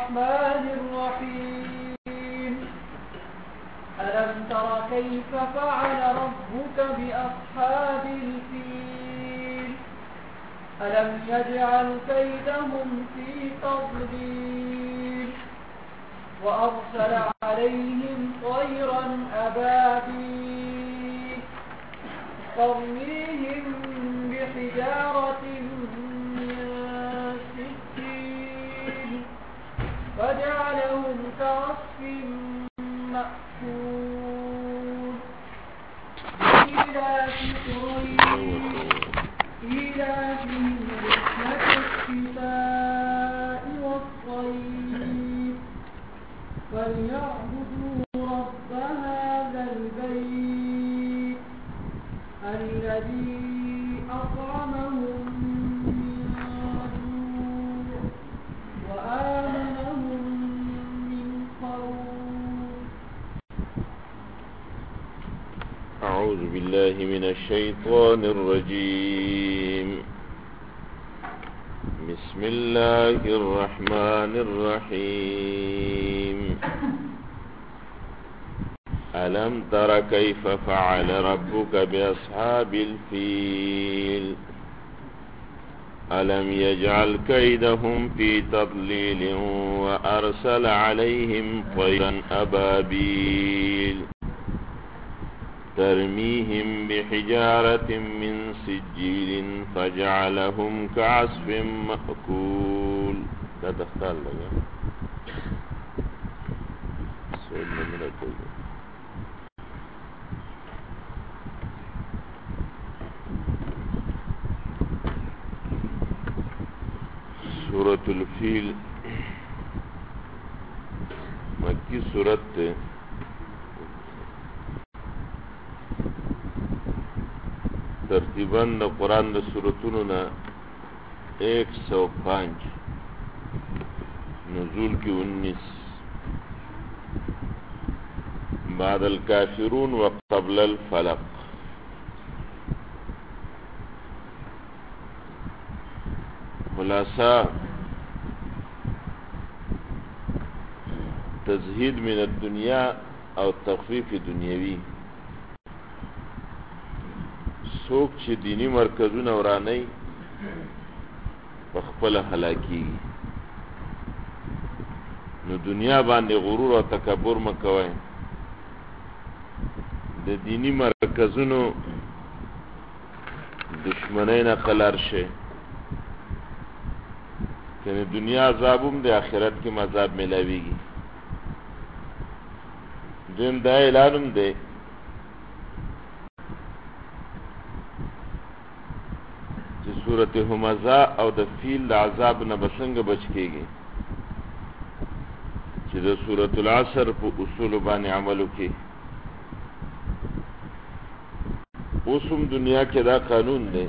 الرحمن الرحيم ألم تر كيف فعل ربك بأصحاب الفيل ألم يجعل كيدهم في تضليل وأرسل عليهم طيرا أبابيل ترميهم بحجارة من سجيل فجعلهم كعصف مأكول إيلاف قريش إيلافهم رحلة الشتاء والصيف فليعبدوا رب هذا البيت الذي أطعمهم من جوع وآمنهم من خوف. أعوذ بالله من الشيطان الرجيم. بسم الله الرحمن الرحيم. ألم تر كيف فعل ربك بأصحاب الفيل ألم يجعل كيدهم في تضليل وأرسل عليهم طيرا أبابيل ترميهم بحجارة من سجيل فجعلهم كعصف مأكول. لا تختار لك سؤال من الدولة. سورة الفيل مکی سورت تے ترتیباً دا قرآن دا سورتونو نا 105 نزول کی 19 بعد الكافرون وقبل الفلق. خلاصہ تزہید من الدنیا او تخفیف دنیاوی. سوک چې دینی مرکزونه ورانی بخپل هلاکی نو دنیا باندې غرور او تکبر مکوئ. د دینی مرکزونو دشمنی نه قلار شه کنه دنیا عذابم د آخرت کې مذاب ملاویږي. دیم دا اعلانم دی چې سورت همزه او د فیل د عذاب نه بسنګ بچ کېږي چې د سورت العصر په اصول باندې عملو کې. اوسم دنیا کې دا قانون دی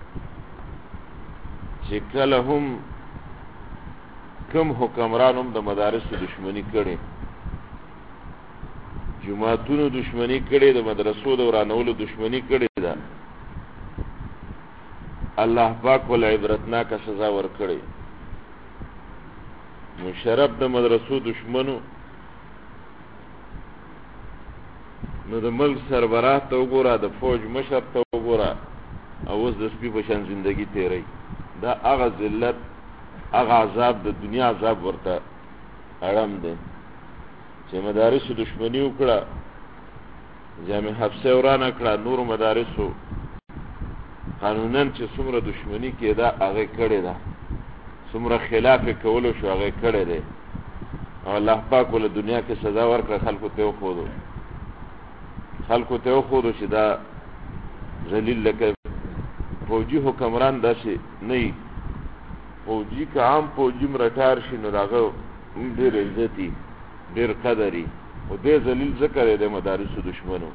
چې کله هم کم حکمرانم د مدارسو دشمنی کړي، جماعتونو دشمنی کړي، د مدرسو د ورانولو دشمنی کړي ده، الله پاک ول عبرتناک سزا ورکړي. مشرف د مدرسو دشمنو نو د ملک سربراه ته وګوره، د فوج مشر ته وګوره، او اوس د سپي په شان زندگی تیری. دا هغه ذلت هغه عذاب د دنیا عذاب ورته اړم دی چې مدارسو دشمنی وکړه، جامع حفصه ورانه کړه، نور مدارسو قانوناً چې څومره دشمنی کېده هغه کړې ده، څومره خلاف کولو شو هغه کړی دی، او الله پاک ول دنیا کې سزا ورکړه. خلکو ته وښودو چې دا ذلیل لکه فوجي حکمران داسې نه وي. فوجي که عام فوجي مرټار شي نو د هغه ډېر عزتي ډېر قدري، خو دې ذلیل ځکه دی د مدارسو دشمنو.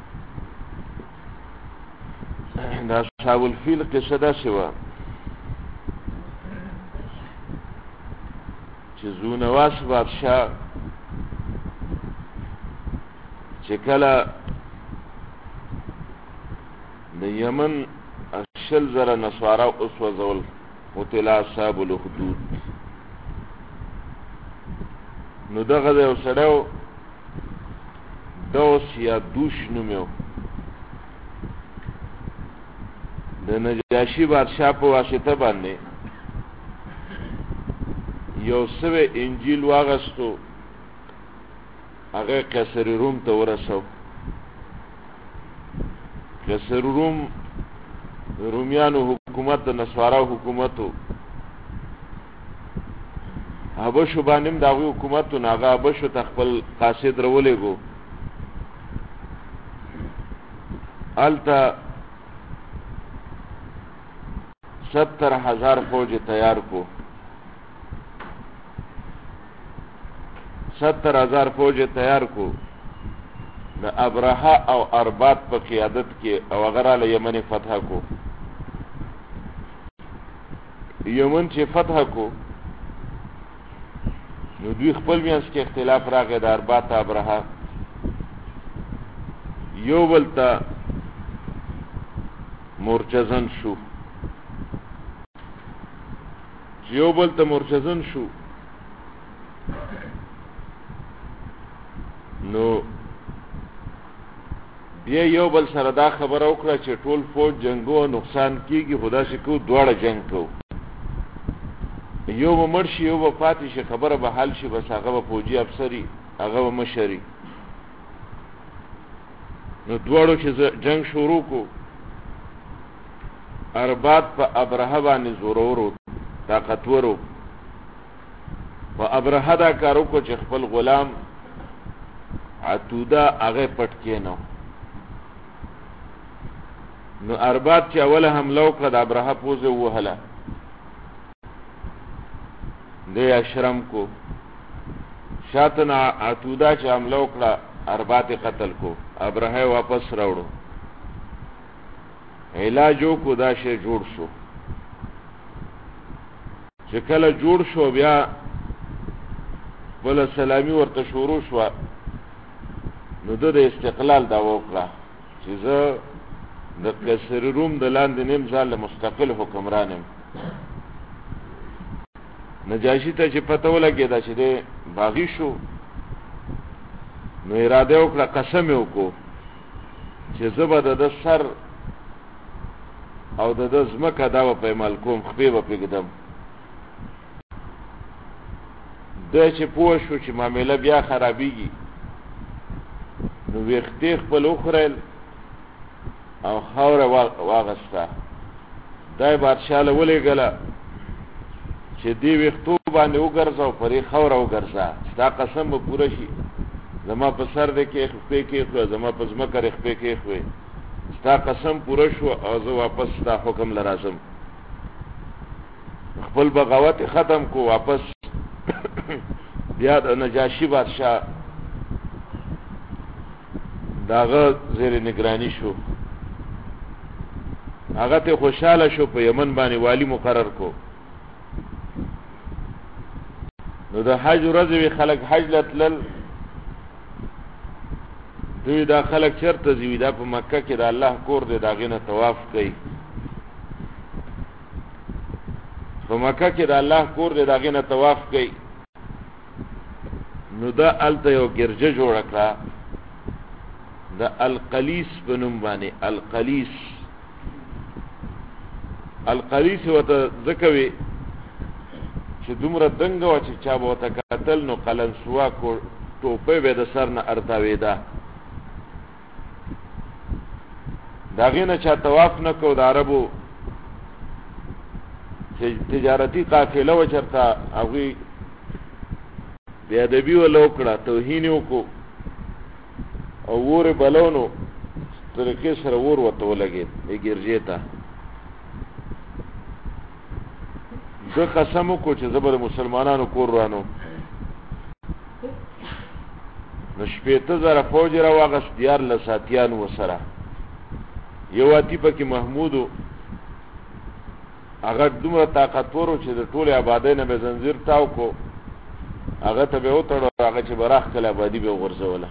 د اصحاب الفیل قصه داسې وه چې ذونواس بادشاه چې کله د یمن 80,000 نصارا وسوځول، قتل اصحاب الاخدود. نو دغه د یو سړی دوس یا دوش نوم یو د نجاشي بادشاه په واسطه باندې یو سوی انجیل واغستو هغه قیصر روم ته ورسو. قیصر روم رومیانو حکومت د نصارا حکومتو حبشو باندې داوی حکومتو ناغه حبشو تخپل قاصد رولېګو التا 70,000 فوج تیار کو. 70,000 فوج تیار کو د ابرهه او اربات په قیادت کې او غره له یمن فتح کو. یمن چې فتح کو نو دوی خپل میانس کې اختلاف راغی د اربات ابرهه یو بل ته مرچزن شو. یو بل ته مرچزن شو نو بیا یو بل سره دا خبره وکړه چې ټول فوج جنگو او نقصان کیږي خدا شي کو دواړه جنگ کو یو به مرشي یو به پاتې شي خبره به حل شي بس هغه به فوجي افسري هغه به مشري. نو دواړو چې جنگ شروع کو اربات په ابرهه باندې زورورو طاقتورو په ابرهه دا کارو کو چې خپل غلام عتوده هغه پټ کینو. نو اربات چې اوله حمله وکړه د ابرهه پوزه وهله د اشرم کو شاتن عتوده چې حمله وکړه اربات قتل کو ابرهه واپس راوړو علاجو کو دا شی جوړ شو. چې کله جوړ شو بیا بل سلامي ورته شروع شو نو د استقلال دا وکړه چې زه د قیصر روم د لاندې نیم ځل مستقل حکمرانم. نجاشي ته چې پته ولګېده چې دی باغی شو نو اراده وکړه قسم یې وکړو چې زه به د سر او د ځمکه دا به پیمال کوم خپې به پرېږدم. دی چې پوه شو چې معامله بیا خرابېږي نو ویښتې خپل وخوریل او خاوره واغسته. دی بادشاه له ولېږله چې دې ویښتو باندې وګرځه او پرې خاوره وګرځه ستا قسم به پوره شي زما په سر دې کې خپې کېښوه زما په ځمکه دې خپې کېښوې ستا قسم پوره شو او زه واپس ستا حکم له راځم. خپل بغاوت ختم کو واپس بیا د نجاشي بادشاه داغه زیر نگرانی شو. هغه ته خوشاله شو په یمن باندې والی مقرر کو. نو د حج ورځ وی خلک حج لتلل دوی دا خلک چرته زی دا په مکه کې د الله کور دی داغه نه طواف کوي. په مکه کې د الله کور دی داغه نه طواف کوي. نو دا الته یو ګرجه جوړ کړه د القلیس بنوم باندې. القلیس وته ذکوي چې دومره دنګ و چې چا به ورته کتل نو قلنسوا کو ټوپۍ به د سر نه ارتاوېده. د هغې نه چا طواف نه کو. د عربو چې تجارتي قافله وه چېرته هغوی بېادبي وله وکړه توهین یې وکړو او اور یې بلو نو طریقې سره اور ورته ولګېد دې ګرجې ته. زه قسم وکړو چې زه به د مسلمانانو کور رانو. نو 15,000 فوج یې راواغست 14 اتیان ورسره. یو اتي پکې محمودو هغه دومره طاقتور و چې د ټولې آبادۍ نه به زنځیر تاو کو هغه ته به وتړو هغه چې براخ کله آبادي به وغورځوله.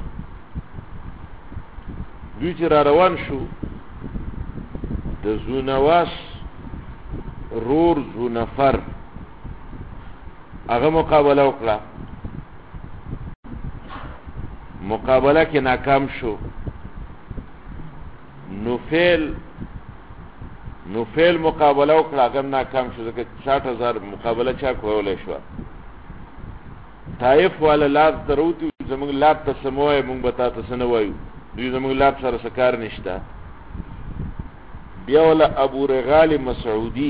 دوی چې را روان شو د زونواس رور زونفر هغه مقابله وکړه. مقابله کې ناکام شو. نوفیل مقابله وکړه، هغه ناکام شو ځکه 60,000 مقابله چا کولی شوه. طائف والا لات دروتی زمونږ لات ته څه مه وایه، مونږ به تا ته څه نه وایو، دوی زمونږ لات سره څه کار نشته. بیا والا ابو رغال مسعودي،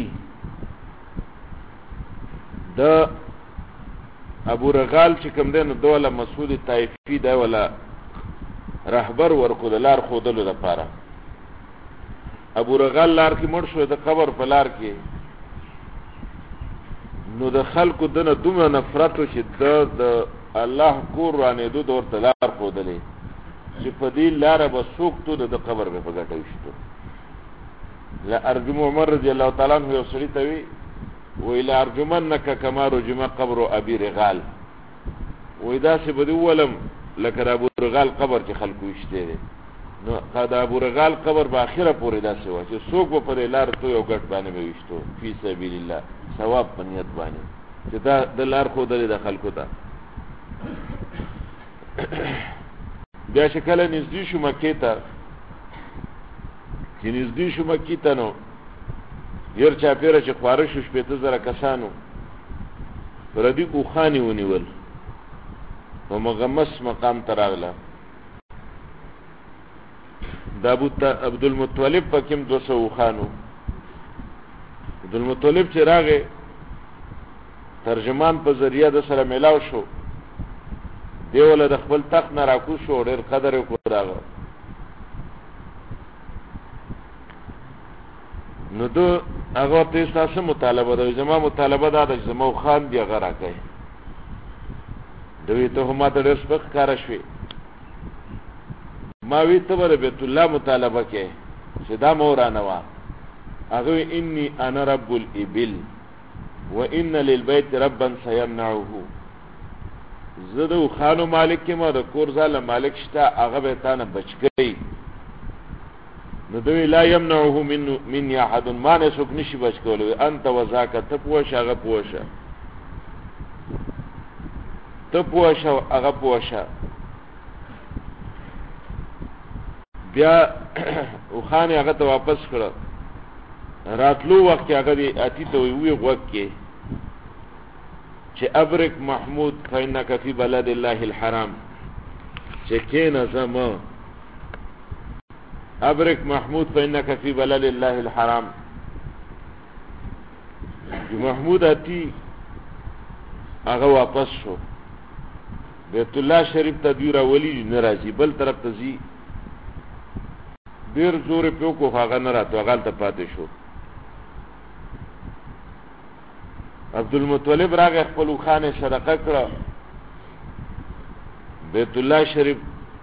د ابو رغال چې کوم دی نو د والا مسعود طائفي دی والا رهبر ورکو د لار ښودلو دپاره. ابو رغال لار کې مړ شو، د قبر په لار کې نو د خلکو دنه دومره نفرت و چې د الله کور رانېدو د ورته لار ښودلې چې په دې لاره به څوک تو د قبر به په ګټه وشتو. لارجم عمر رضی الله تعالی عنہ یو سړي ته وی وی لارجمنک کما رجم قبر ابي رغال، وی داسې به دې وولم لکه د ابو رغال قبر چې خلکو وشتی دی. نو د ابو رغال قبر به اخره پورې داسې وه چې څوک به په دې لار تو یو ګټ باندې به وشتو فی سبیل الله، ثواب په نیت باندې چې دا د لار ښودلې د خلکو ته. بیا چې کله نږدې شو مکې ته، چې نږدې شو مکې ته نو ير چاپیره چې خواره شو 15,000 کسانو پردي اوښانې ونیول، په مغمس مقام ته راغله. د عبدالمطلب په کوم 200 اوښانو. عبدالمطلب چې راغی ترجمان په ذریعه د سره میلاو شو، دیوله د خپل تخت نه راکوز شو، ډېر قدر یې وکړ داغه. نو دو هغه ته ستاسو مطالبه ده، زما مطالبه ده چې زما خان دی هغه راکړي. دوی ته هم ته ډېر سپک کار شوي. ما وی ته به بیت الله مطالبه کې چې دا مورانه وا. هغه انی انا رب الابل وان للبيت ربا سيمنعه. زه د خانو مالک کې ما د کور ځاله مالک شته، هغه به تانه بچګي. نو دوی لا يمنعه من احد، ما نه څوک نشي بچ کولی. انت وذاک، ته پوښه هغه پوښه، ته پوښه هغه پوښه. بیا وخانه هغه ته واپس کړه. راتلو وخت هغه دی اتی ته وی غوږ کې چې ابرک محمود فإنك في بلد الله الحرام، چې کینه زما ابرک محمود فإنك في بلد الله الحرام. محمود اتی هغه واپس شو بیت الله شریف ته دی راولی ناراضي، بل طرف ته زی ډیر زور په کو هغه نه راته هغه ته پاتې شو. عبدالمطلب راغی خپل خانه صدقه کړه. بیت الله شریف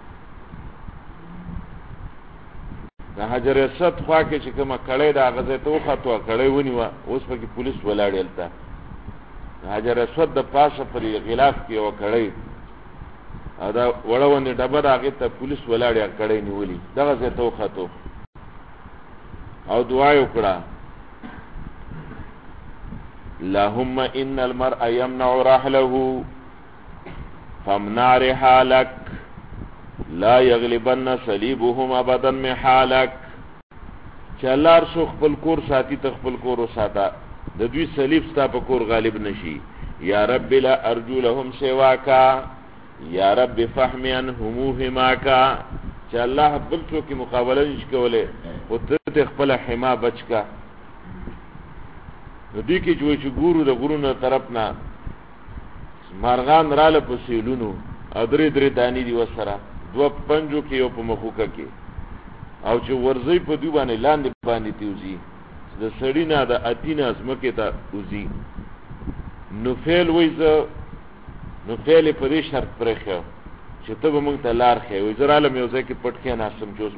د حجر اسود خوا کې چې کومه کړی دا غزه ته وخته کړی ونیوه، اوس پکې پولیس ولاړ تا. حجر اسود د پاسه پر غلاف کې و کړی، دا وړونه ډبر هغه ته پولیس ولاړ کړی نیولی، دا غزه ته وخته او دعا وکړه اللهم ان المرء يمنع رحله فامنع رحالك لا يغلبن صليبهم ابدا محالك. چې الله رسو خپل کور ساتي ته خپل کور وساته، د دوی صلیب ستا په کور غالب نشي. یا رب لا ارجو لهم سواکا، یا رب فهم عنهم هماکا. چې الله بل څوک مقابله نشي کوله او ته خپل حما بچکا. نو دې کې چې ګورو د غرونو طرف نه مارغان رااله په سیلونو او درې دانی دی وسره دو پنجو کې یو په مخوکه کې، او چې ورځي په دوی باندې لاندې تیوزي د سړی نه د اتینا ازمکه ته وزي. نو فعل وایزه نو فعل په دې شرط پرخه چې ته به مونږ ته لار خې وې زراله مې وځي کې پټ کې نه سم چوس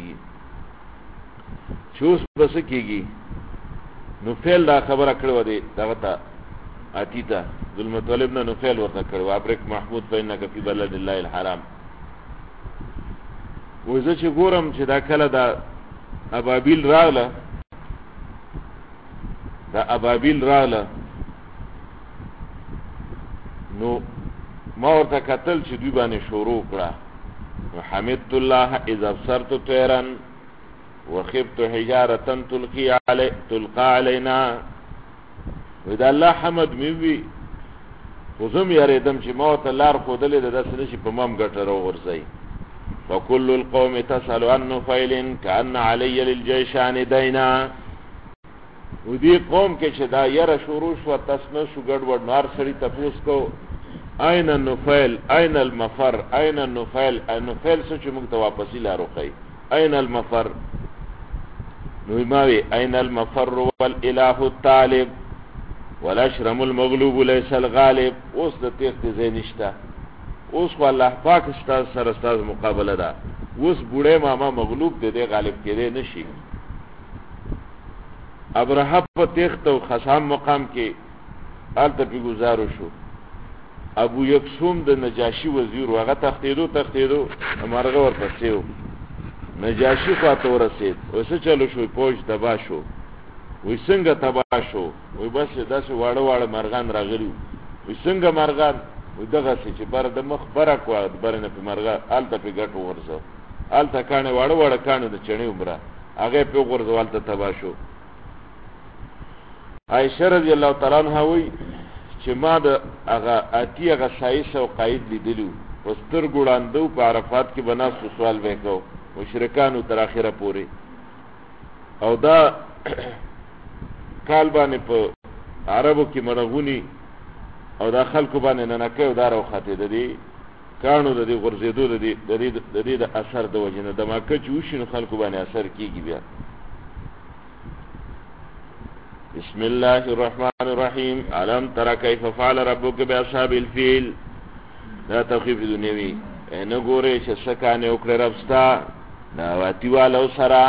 بس کیږي. نو فعل دا خبره کړو دی دغه ته اتی ته ذوالمطلب نه نو فعل ورته کړو ابرک محمود فإنك في بلد الله الحرام. وځه چې ګورم چې دا کله دا ابابیل راغله نو ما ورته کتل چې دوی باندې شروع کړه حمدت الله اذا ابصرت طيرا وخبت حجارة تلقى علينا. ودا الله حمد میوی وزم یریدم چې موت لار خودلې د داس نشي په مام ګټر ورځي. وكل القوم تسأل عن نفيل كأن علي للجيشان دينا. ودي قوم کې چې دا یره شروع شو تاسنه شو ګډوډ نار سړی تپوس کو اين النفيل اين المفر اين النفيل. النفيل څه چې موږ ته واپسی لارو کوي اين المفر. نو ماوي اين المفر والاله الطالب والاشرم المغلوب ليس الغالب. اوس د تخت زینشتا اوس والله پاک استاد سره استاد مقابله ده. اوس بوډه ماما مغلوب دی غالب کېدی نشي. ابرهه په تخت او خصام مقام کې آلته په گزارو شو. ابو یکسوم د نجاشی وزیر هغه تختیدو مرغه ورپسې و. نجاشی خواته ورسید اوسه چلو شو پوج تبا شو. وی څنګه تبا شو؟ وی بس داسې واړه مرغان راغلي. وی څنګه مرغان؟ وی دغه چې بر د مخ برک و برنه په مرغه آلته په ګټو ورځو آلته کانه واړه کانه د چڼې عمره هغه په ورځو آلته تبا شو. عائشہ رضی الله تعالی عنها وی چې ما د هغه هغه سایس او قائد لیدلو پستر ګوړاندو په عرفات کې بناس سوال وکاو مشرکانو تر اخره پورې. او دا کال باندې په عربو کې مرغونی او دا خلکو باندې نه کوي دا راوخته د دې کانو د دې غرزیدو د دې د اثر د وجنه د ماکه چوشینو خلکو باندې اثر کیږي. بیا بسم الله الرحمن الرحیم. علم ترى كيف فعل ربك باصحاب الفيل. دا توقیف دنیوی نه ګوره چې سکانه وکړه ربستا دا واتیوالو سره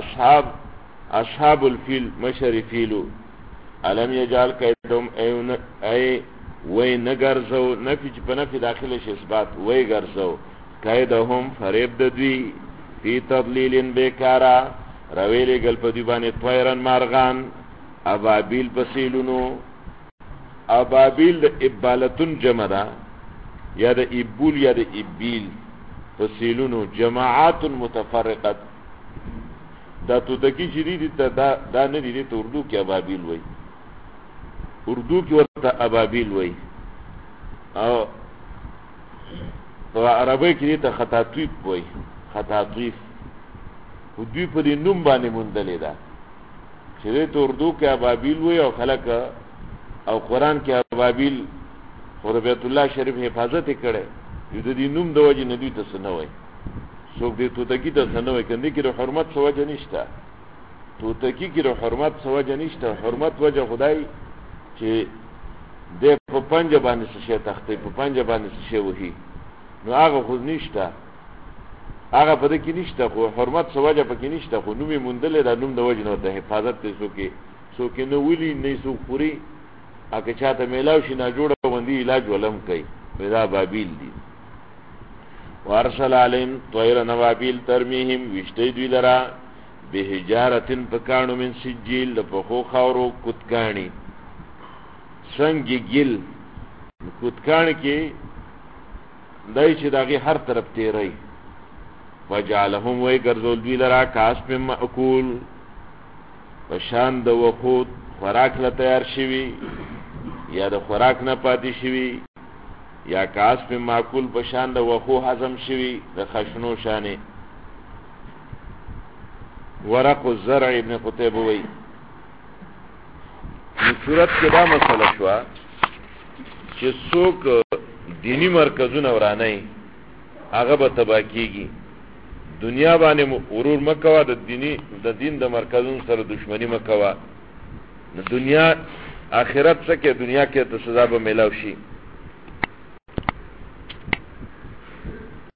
اصحاب الفيل مشرفیلو. علم یجعل کیدهم ای وی نگرزو نفی چی پا نفی داخلش اثبات وی گرزو کیدهم فریب ددوی فی تضلیل بیکارا رویلی گل پا دیبانی طویرن مارغان ابابیل بسیلونو. ابابیل دا ابالتون جمع دا یا دا ابول یا دا ابیل بسیلونو جماعات متفرقت. دا توتکی چی دی دا ندی دی تا اردو کی ابابیل وی اردو کی ورطا ابابیل وی او تو عربی کی دیتا خطاطویف وی خطاطویف و دوی پا دی نوم بانی مندلی دا چی دیتا اردو کی ابابیل وی او خلق او قرآن کی ابابیل خود بیت اللہ شریف حفاظت کرده یو دی نوم دو وجه ندوی تا سنوی سوک دی توتکی تا سنوی کنده کی رو حرمت سو وجه نشتا توتکی کی رو حرمت سو وجه نشتا. حرمت وجه خدای چې د په پنجه باندې څه تختې په پنجه باندې څه وਹੀ نو هغه خو نشته هغه په دې کې نشته خو حرمت سوجه پکې نشته خو نومي مندل دا نوم د وجه نه ته حفاظت ته څوک نه ولي نه څوک پوری اګه چاته میلاو شي نه جوړه باندې علاج ولم کوي پیدا بابیل دي. وارسل علیم طیر نوابیل ترمیهم وشتی دوی لرا بهجارتن پکانو من سجیل لپخو خاورو کتکانی سنگی گل کتکان کی دای چې داغی هر طرف تیری. وجعلهم وی گرزول دوی لرا کاسب مأکول وشان د وخود خوراک لتیار شوی یا د خوراک نه پاتی شوی یا کاسب مأکول بشان د وخو هضم شوی د خشنو شانه. ورق الزرع ابن قتیبه وی په صورت کې دا مسله شو چې څوک دینی مرکزونه ورانه هغه به تبا کیږي. دنیا باندې غرور مکوا د دین د مرکزونو سره دشمنی مکوا. دنیا آخرت څخه دنیا کې ته سزا به ملاوي شي.